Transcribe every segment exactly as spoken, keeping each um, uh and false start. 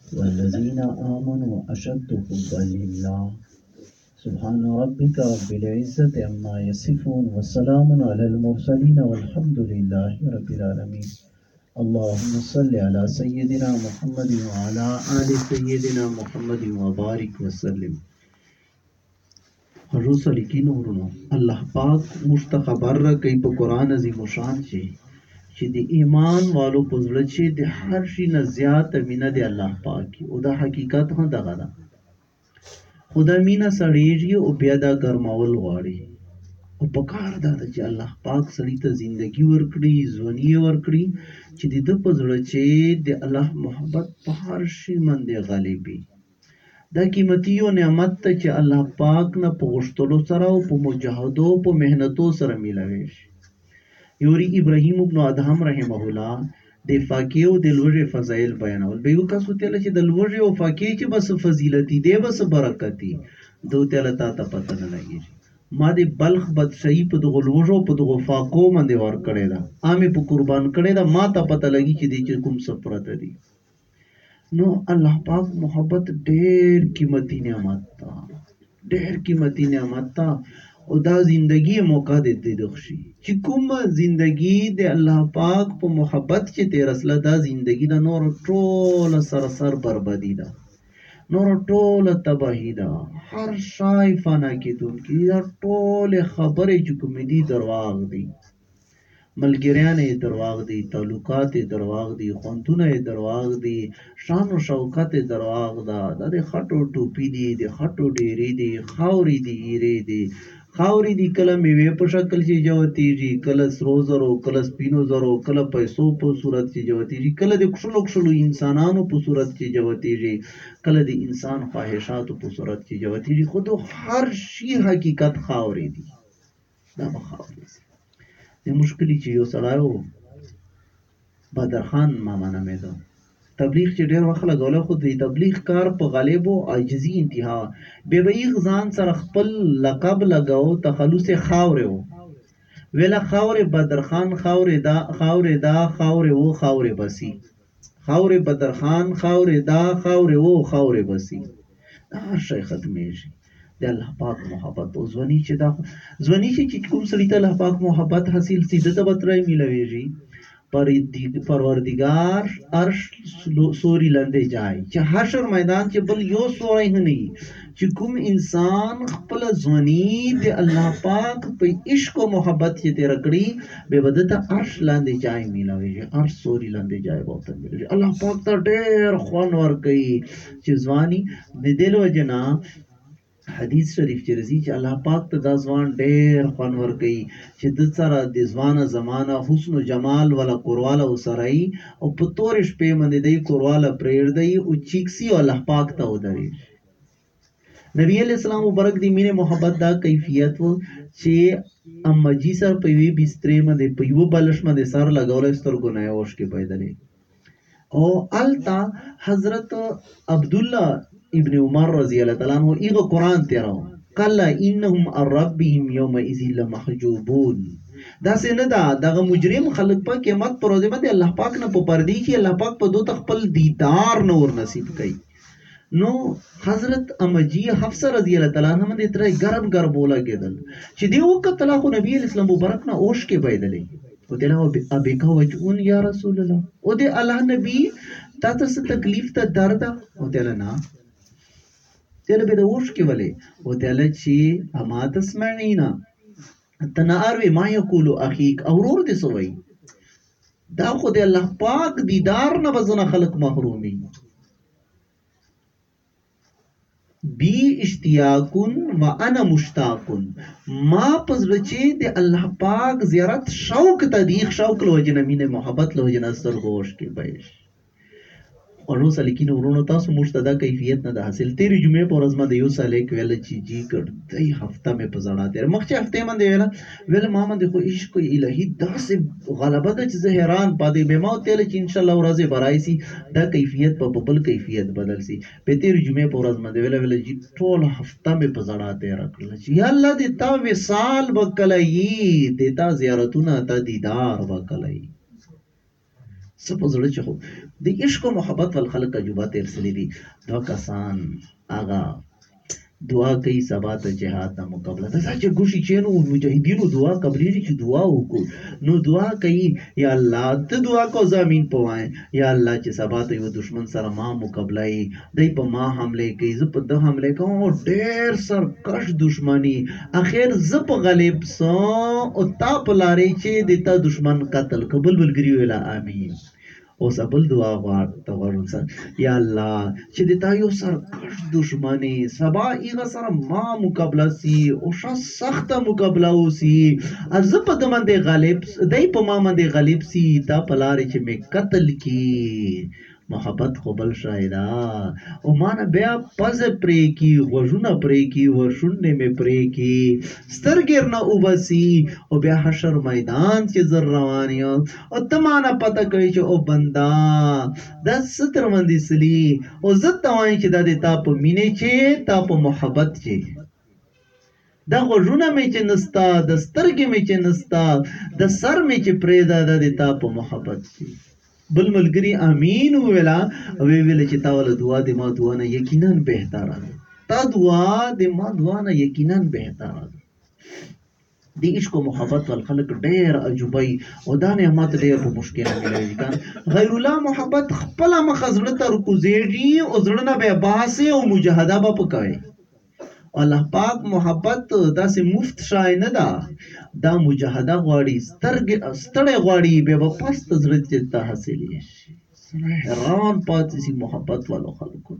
والذين آمنوا أشد حبا لله. سبحان ربك رب العزة عما يصفون وسلام على المرسلين والحمد لله رب العالمين. اللهم صل على سيدنا محمد وعلى آل سيدنا محمد وبارك وسلم. حضور سلیکین ورونو الله پاک موږ ته خبر راکوي په قرآن عظیم شان چې چې د ایمان والو په زړه چې د هر شي نه زیاته مینه د الله پاک وي، او دا حقیقت هم دغه ده. خو دا مینه سړېږي او بیا دا ګرمول غواړي، او په کار دا ده چې الله پاک سړي ته زندګي ورکړي، ځواني یې ورکړي چې د ده په زړه چې د الله محبت په هر شي باندې غالب وي. دا قیمتي یو نعمت ته چې الله پاک نه په غوښتلو سره او په مجاهدو په محنتو سره میلاوي شي. یوري ابراهیم ابن ادهم رحمه الله د فاکې او د لوږې فضایل بیانول. به یو کس وتله چې د لوږې او فاکې چې بس فضیلتي دی، بس برکتي دو تله تا ته پته نه لګېږي. ما د بلخ بدشاهي په دغو لوږو په دغو فاکو باندې ورکړې ده، عامې په قربان کړې ده، ما ته پته لګي چې دی چې کوم څه پرته دي. نو الله پاک محبت ډېر قیمتي نعمت ده، ډېر قیمتي نعمت ده. او دا زندگی موقع دیتی دخشی چې کوم زندگی د الله پاک په محبت چې تیر اصله، دا زندگی دا نور ټول سرسر بربادی ده، نور ټول تباهی ده، هر شای فنا کېدونکي دا ټول خبرې چې کومې دي درواغ دي. ملګریان یې درواغ دي، تعلقات یې درواغ دي، خوندونه یې درواغ دي، شان و شوکت یې درواغ ده. دا د خټو ټوپي دي، د خټو ډېرې دي، خاورې دي، ایرې دي. خاورې دي کله میوې په شکل چې جوتېږي، کله سرو زرو، کله سپینو زرو، کله پیسو په صورت چې جوتېږي، کله د کښلو کښلو انسانانو په صورت چې جوتېږي، کله د انسان خواهشاتو په صورت چې جوتېږي. خو د هر شي حقیقت خاورې دي، دا به خاورې دي. د مشکلي چې یو سړی و بدرخان ماما نومېده، تبلیغ چې ډېر وخت لګولی، خو د تبلیغ کار په غالب و عاجزي انتها. بیا به یې ځان سره خپل لقب لګاو، تخلص یې خاورې و. ویله خاورې بدرخان، خاورې دا، خاورې دا، خاورې و، خاورې بسي. خاورې بدرخان، خاورې دا، خاورې و، خاورې بسي. دا هر شی ختمېږي. د الله پاک محبت او ځواني چې دا ځواني چې کوم سړي ته الله پاک محبت حاصل سي، ده ته به ترای میلاویږي. پروردگار عرش سوري لاندې جای چې حشر میدان چې بل یو سوری هم نه وي، چې کوم انسان خپله ځواني د الله پاک په عشق او محبت چې تېره کړي، بیا به ده ته عرش لاندې جای میلاویږي، عرش سوري لاندې جای به ورته میلاویږي. الله پاک ته ډېر خوند ورکوي چې ځواني د دې له وجې نه حدیث شریف چې راځي چې الله پاک ته دا ځوان ډېر خوند ورکوي چې ده سره د ځوانه زمانه حسن و جمال والا کورواله ورسره وي، او په تورې شپې باندې دی کورواله پرېږدي او چیک سي او الله پاک ته ودرېږي. نبي علیه السلام مبارک د مینې محبت دا کیفیت و چې امجي سر په یوې بسترې باندې په یوه بالښت باندې سر لګولی، سترګو نه یې اوښکې بهېدلې. او هلته حضرت عبدالله ابن عمر رضی الله تعالی عنہ ایغه قرآن تیراو، کلا انهم عن ربهم یومئذ لمحجوبون. داسې نه ده، دغه مجرم خلک په قیامت پر ورځ باندې الله پاک نه په پردې کې الله پاک په دوی ته خپل دیدار نه ور نصیب کوي. نو حضرت امجی حفصه رضی الله تعالی عنها باندې ترې ګرم ګرم ولګېدل چې دی وکتل، خو نبی اسلام مبارک نه اوښکې بهېدلې. او دی ابیکا وجعون یا رسول الله، او دی الله نبی تا ته څه تکلیف ته درد ده؟ او دی نه تیله به د اوښکې ولې؟ او تیله چې اما تسمعینا ته نه اروې ما یقول اخیک، او ورور دې څه وایي؟ دا خو د الله پاک دیدار نه به ځنه خلک محرومي. بی اشتیاقن و انا مشتاقن، ما په زړه چې د الله پاک زیارت شوق ته دی، شوق له وجې نه مینې محبت له وجې نه سترګو اوښکې بهېږي. خوږو سلیکینو ورونو، تاسو موږ ته دا کیفیت نه ده حاصل. تېرې جمعې په ورځ باندې یو سلیک ویله چې جي ګړدۍ هفته مې په زړه تېره، مخکې هفتې باندې ویله ویله ما باندې خو عشق الهي داسې غلبه ده چې زه حیران پاتې بې ما وتېله چې انشاءالله ورځې به راشي دا کیفیت به په بل کیفیت بدل سي. په تېرې جمعې په ورځ باندې ویله ویله جي ټوله هفته مې په زړه تېره کړله چې یا الله د تا وصال به کله یي، د تا زیارتونه تا دیدار به کله یي. څه په زړه چې خو د عشق او محبت ول خلک عجوبه تیر سلی دي. دوه کسان هغه دعا کوي سبا ته جهاد نه مقابله ده چې ګوشي چې نو مجاهدینو دعا قبلېږي چې دعا وکړو نو دعا کوي یا الله ته دعا کو زمين پوای یا الله چې سبا ته یو دشمن سره ما مقابله ای دای په ما حمله کوي زه په ده حمله کوم ډېر سر کش دشمنی اخر زه په غالب سو او تا په لارې چې د تا دشمن قتل قبول بلګری ویلا امين. او سبل دعا غواړ ته غواړم سر یا الله چې د تا یو سر کش دشمنی سبا ایغه سره ما مقابله سی او ش سخته مقابله وسی از په د باندې غالب دای په ما باندې غالب سی تا په لارې چې می قتل کی محبت خو بل شایدا او مان بیا پز پرې کی غوژونه پرې کی ورشونډې مې پرې کی سترګر نه وبسي او بیا حشر میدان چې زر روان یو او تمانه پته کوي چې او بندا د ستر باندې سلی او زه ته وایم چې د تا په مینې چې تا په محبت چې دا غوژونه مې چې نستا د سترګې مې چې نستا د سر مې چې پرېدا د تا په محبت چې بل ملګری امین ویلا او ویل چې تا ول دعا د ما دعا نه یقینا بهتره ده تا دعا د ما دعا نه یقینا بهتره ده. د عشق او محبت ول خلق ډېر عجوبای او دا نعمت ډېر په مشکل ملوي کان غیر الله محبت خپل مخزړه تر کوزيږي او زړه نه به باسه او مجاهده به پکوي. الله پاک محبت داسې مفت شای نه ده دا مجاهده غواړي سترګې ستړې غواړي به په پست زړه چې ته حاصلې شي. حیران پاتې سي محبت والو خلکو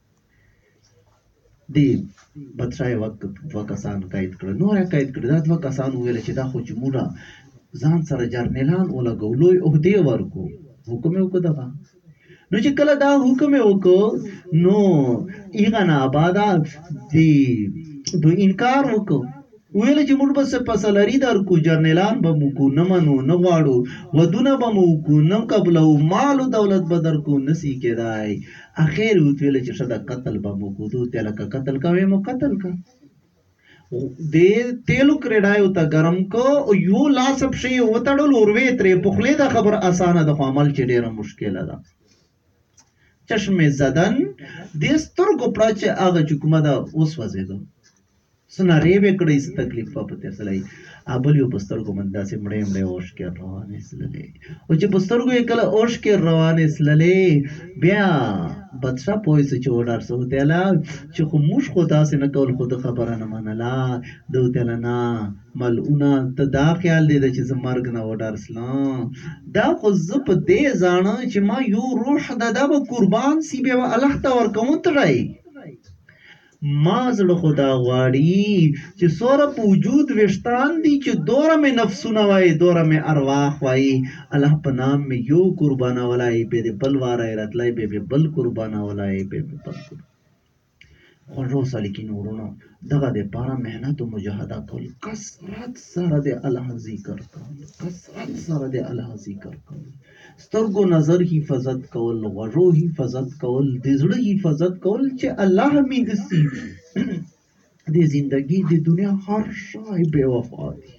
دی بادشاہ وخت دوه کسان قید کړ نور قید کړ دا دوه کسان ویل چې دا خو چې موږ ځان سره جرنیلان ولګو لوی عہده ورکو حکم یې وکړ دا نو چې کله دا حکم وکړ نو ایغه نه آبادا دی دو انکار وکړ ویل چې موږ بس پسلری در کو جرنیلان به مو کو نه منو نه غواړو ودونه به مو کو نه قبلو مال او دولت به در کو نسی کېدای اخر ویل چې شدا قتل به مو کو دوه تل کا قتل کوي مو قتل کا د تیلو کړډایو ته ګرم کو او یو لاس شي وتړل اوروي ترې پخله دا خبر اسانه د عمل چې ډیره مشکله ده. چشمه زدن د سترګو پړه چې هغه چې کومه ده اوس وځېدو سنارې به کړې ست تکلیف په پته سلای ابل یو پسترګو مندا سي مړې مړې اوش کې روانې سللې او چې پسترګو یې کله اوش کې روانې سللې بیا بادشاہ پوي چې وډار سو تهلا چې خو موږ خو تاسو نه کول خود خبره نه منلا دوته نه ملعونه ته دا خیال دی چې زمرګ نه وډار سلام دا خو زپ دې ځانه چې ما یو روح د دا قربان سی به الله ته ورکوم تړای ما زړه خدا غواړي چې سوره په وجود وشتان دي چې دوره مې نفسونه وای دوره مې ارواح وای الله په نام مې یو قربانه ولای به بل واره راتلای به بل قربانه ولای به بل خو سالکین ورونو دغه د پاره مهنت او مجاهده کول کثرت سره د الله ذکر کول کثرت سره د الله ذکر کول سترګو نظر حفاظت کول غوږو حفاظت کول د زړه حفاظت کول چې الله مې دسي د زندگی د دنیا هر شای بے وفا دی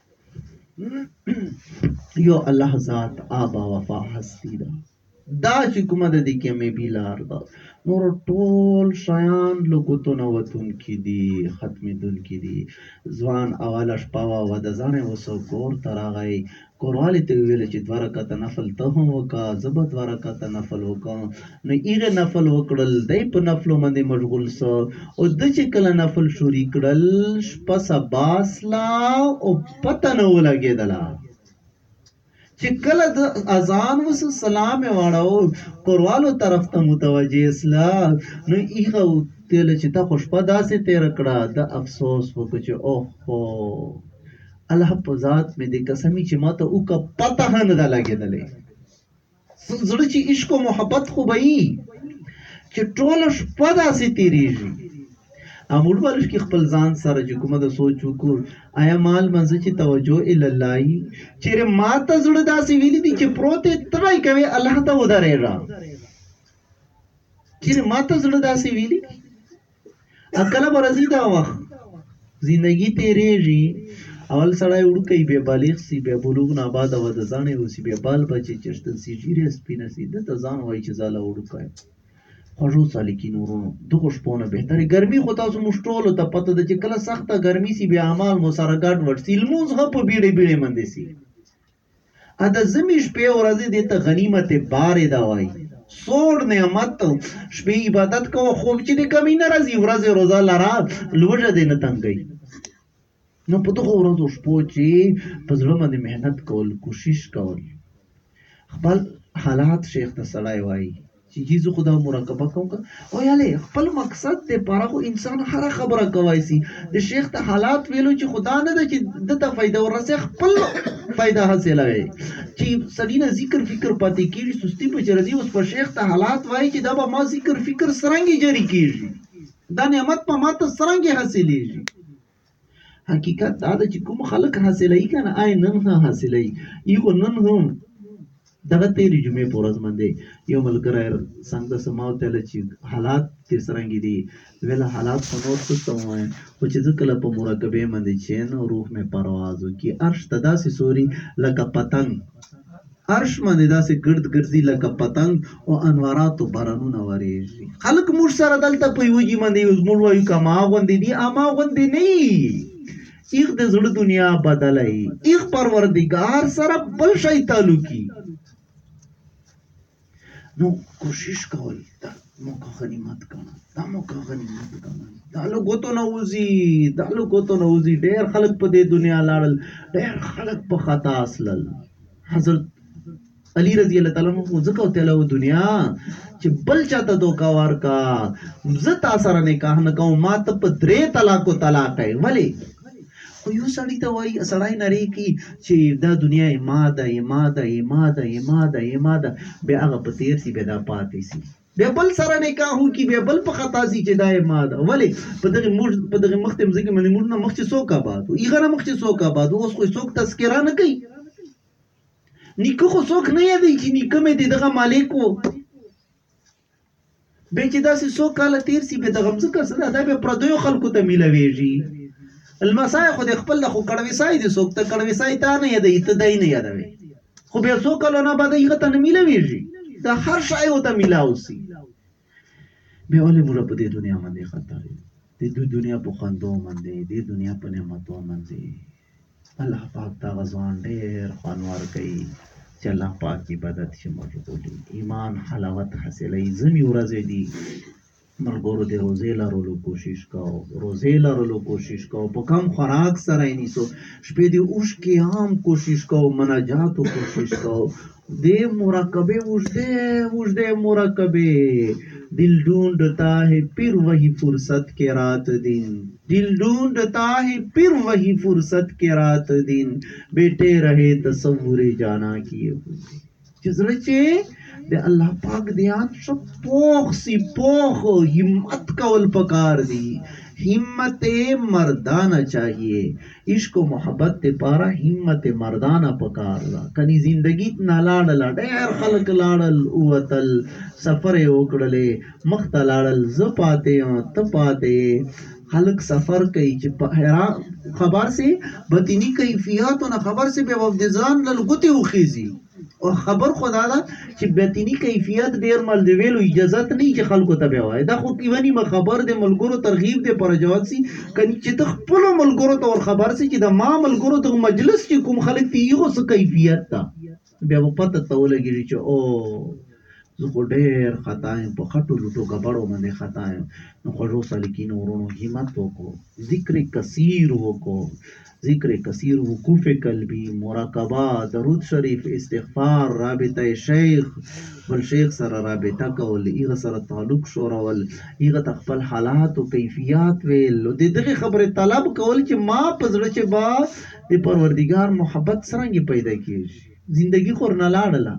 یو الله ذات آبا وفا هستی دا دا چې کومه د دې کې مې بیلار دا نور ټول شیان لوګوتو نو وتون کې دي ختمې دن کې دي ځوان اواله شپه و د ځانې وسو کور تراغی کوروالی ته ویل چې دوه رکعته نفل ته هم وکا زه به دوه رکعته نفل وکم نو ایغه نفل وکړل دی په نفلو باندې مشغول سو او د چې کله نفل شروع کړل شپه سباسلا او پته نه ولګېدله چې کله د اذان وس سلام واړو کوروالو طرف ته متوجه اسلا نو ایغه تل چې تا خوشپه داسې تیر کړه د افسوس وکړ چې اوه الله په ذات مې د قسمی چې ماته او کا پته نه ده لګېدلې زړه چې عشق او محبت خو به یي چې ټول شپه داسې تیریږي امول ورش کې خپل ځان سره چې کومه د سوچ وکړ آیا مال منځ چې توجه ال الله چیرې ماته زړه داسې ویلي دي چې پروت ترای کوي الله ته ودرېږه چیرې ماته زړه داسې ویلي عقل برزي دا وخت زندگی تیریږي اول سړی وړوکی بیا بالغ سي بیا بلوغ نه بعد واده ځاڼې وسي بیا بال بچې چېرته سي ږیرې سپینه سي ده ته ځان وایي چې زه لا وړوکی یم. خوږو سالکینو ورونو دغو شپو نه بهترې ګرمي خو تاسو موږ ټولو ته پته ده چې کله سخته ګرمي سي بیا اعمال مو سره ګډ وډ سي لمونځ هم په بیړې بیړې منډې سي. ا د ژمي شپې ورځې دې ته غنیمت بارې دا وایي سوړ نعمت شپې عبادت کوه خوب چې دې کمی نه راځي ورځې روزه لره لوږه دې نه تنګوي. نو په دغو ورځو شپو چې په زړه باندې محنت کول کوشش کول خپل حالات شیخ ته سړی وایي چې جی زه خو دا مراقبه کوم که او یالې خپل مقصد دپاره خو انسان هره خبره کولی سي. د شیخ ته حالات ویلو چې خدا نه ده چې ده ته فایده ورسې خپل فایده حاصلوي چې سړي نه ذکر فکر پاتې کېږي سستي په چې راځي اوس په شیخ ته حالات وایي چې دا به ما ذکر فکر څرنګې جاري کېږي دا نعمت په ما ته څرنګې حاصلېږي. حقیقت دا ده چې کوم خلک حاصلوي که نه آی نن هم حاصلوي ای خو نن هم دغه تېرې جمعې په ورځ باندې یو ملګری څنګ ته ما ورته ویله چې حالات تېر څرنګې دي ویله حالات خو نور څه ته ووایم خو چې زه کله په مراقبې باندې چې یم روح مې پرواز وکړي عرش ته داسې سوري لکه پتنګ عرش باندې داسې ګرد ګرځي لکه پتنګ او انواراتو بارانونه ورېږي. خلک موږ سره دلته په یوه جي باندې موږ وایو که ما غوندې دي اما غوندې نه یي ایغ د زړه دنیا بدله یي ایغ پروردګار سره بل شی تعلقي. نو کوشش کول دا موقع غنیمت ګڼل دا موقع غنیمت ګڼل دا له ګوتو نه وځي دا له ګوتو نه وځي. ډېر خلک په دې دنیا لاړل ډېر خلک په خطا اسلل. حضرت علي رضی الله تعالی عنہ ځکه ورته ویله دنیا چې بل چاته دوکه ورکا زه تا سره نکاح نه کوم ما ته په درې طلاقو طلاق یې ولې خو یو سړي ته وایي سړی نری کي چې دا دنیا یې ما ده یې ما ده یې ما ده یې ما ده یې ما ده بیا هغه په تېر سي بیا دا پاتې سي بیا بل سره نکاح وکړي بیا بل په خطا سي چې دا یې ما ده ولې په دغې موږ په دغې مخکې مځکې باندې موږ نه مخکې څوک آباد وو هغه نه مخکې څوک آباد وو اوس خو څوک تذکره نه کوي. نیکه خو څوک نه یادوي چې نیکه مې د دغه مالک و بیا چې داسې څو کاله تېر سي بیا دغه مځکه څه ده دا بیا پردیو خلکو ته میلاویږي. المسای خو د خپل د خو کړویسای دي څوک ته کړویسای تا نه یادوي ته دی نه یادوي خو بیا څو کالو نه بعد هغه ته نه میلاویږي دا هر شی ورته میلاو سي. بیا ولې موږ په دې دنیا باندې خطا یو د دې دنیا په خوندو باندې دې دنیا په نعمتو باندې الله پاک دا غزوان ډېر خوند ورکوي چې الله پاک عبادت شي مشغول ایمان حلاوت حاصلوي. ځمې ورځې دي ملګرو د روزې لرلو کوشش کوو روزې لرلو کوشش کوو په کم خوراک سره یې نیسو شپې د اوښکې هم کوشش کوو مناجاتو کوشش کوو د مراقبې اوږدې اوږدې مراقبې دل ढूंढता है फिर वही फुर्सत के रात दिन दिल ढूंढता है फिर वही फुर्सत के रात दिन बेटे रहे तसव्वुर जाना किए چې زړه چې د الله پاک دیان شو پوخ سی پوخ همت کول پکار دی همت مردانه چاہیے عشق و محبت پارا همت مردانه پکار دا کني زندگی نه لاړل ډېر خلک لاړل اوتل سفر وکړلې مخته لاړل ز پاتې ته پاتې خلق سفر کوي چې په حیران خبر سي باطینی کیفیتونه خبر سي به وبدزان لګوتي وخیزي او خبر خدا دا چې باطینی کیفیت ډیر مل دی ویلو اجازه نه چې خلکو ته وای دا خو کیونی ما خبر د ملګرو ترغیب دی پر جواب سي کني چې ته خپل ملګرو ته خبر سي چې د ما ملګرو ته مجلس چې کوم خلک دی یو څه کیفیت تا بیا په پته ته ولګی چې او زه خو ډېر خطا یم په خټو لوټو کبړو باندې خطا یم نو خوږو سالکینو ورونو همت وکړو ذکر کثیر وکړو ذکر کثیر وقوف قلبی مراقبه درود شریف استغفار رابطه شیخ بل شیخ سره رابطه کول ایغه سره تعلق شورول ایغه خپل حالات او کیفیت ویل د دغه خبره طلب کول چې ما په زړه چې با د پروردگار محبت څنګه پیدا کیږي زندگی خور نه لاړله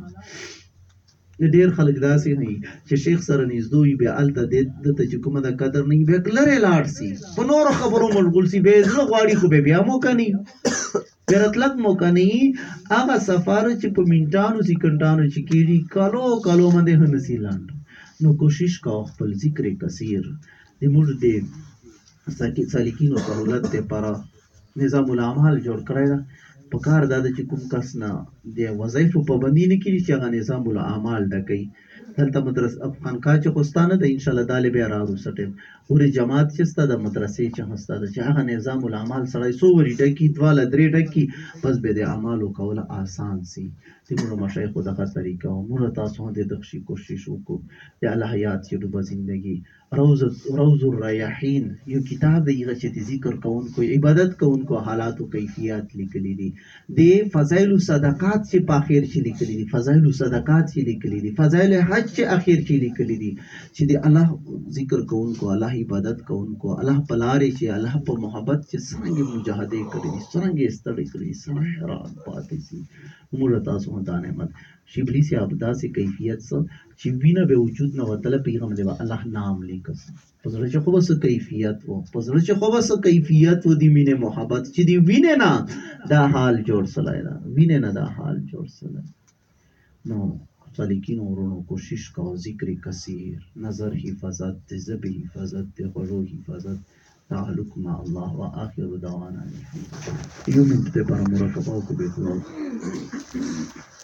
ډېر خلک داسې نه چې شیخ سره نږدې وي بیا هلته دته چې کومه د قدر نه وي بیا لرې لاړ سي په نورو خبرو مشغول سي بیا زړه غواړي خو بیا موقع نه بیا راتلک موقع نه هغه سفر چې په منټانو سیکنډانو چې کېږي کالو کالو باندې هم نسي لاندو نو کوشش کوه خپل ذکر کثیر د موږ د سالکینو سهولت دپاره نظام الاعمال جوړ کړی ده. په کار دا ده چې کوم کس نه د وظایفو پابندي نه کړي چې هغه نظام الاعمال ډکوي. دلته مدرس خانقاه چې خو ستا نه ده انشاءالله دا بیا راوروسته ټیم ورې جماعت چې ستا د مدرسې چې هم ستا ده چې هغه نظام الاعمال سړی څو ورې ډکي دواله درې ډکي بس بیا د اعمالو کوله آسان سي. د مونږ مشایخو دغه طریقه وه. مونږ تاسو هم د دغه شي کوشش وکړو. د الله یاد چې ډوبه زندګي روز روز الریاحین یو کتاب دی هغه چې د ذکر کوونکو عبادت کوونکو حالات او کیفیات لیکلي دي. د فضایل صدقات چې په اخر کې لیکلي دي، فضایل صدقات چې لیکلي دي، فضایل حج چې اخر کې لیکلي دي چې د الله ذکر کوونکو، الله عبادت کوونکو، الله په لارې چې الله په محبت چې څرنګه مجاهدې کړې دي، څرنګه یې ستړي کړي دي، سړی حیران پاتې شي. موږ تاسو هم دا نعمت شبلی صاحب داسې کیفیت څه چې وینه به وجود نه وتله پیغمبر دی الله نام لیکس په زړه چې خو بس کیفیت وو په زړه چې خو بس کیفیت وو دی مینه محبت چې دی وینه نه دا حال جوړ سلای دا وینه نه دا حال جوړ سلای. نو صالحین ورونو کوشش کو ذکر کثیر نظر حفاظت ذبح حفاظت غړو حفاظت تعلق مع الله واخر دعوانا یو منټ ته پر مرکبه کو به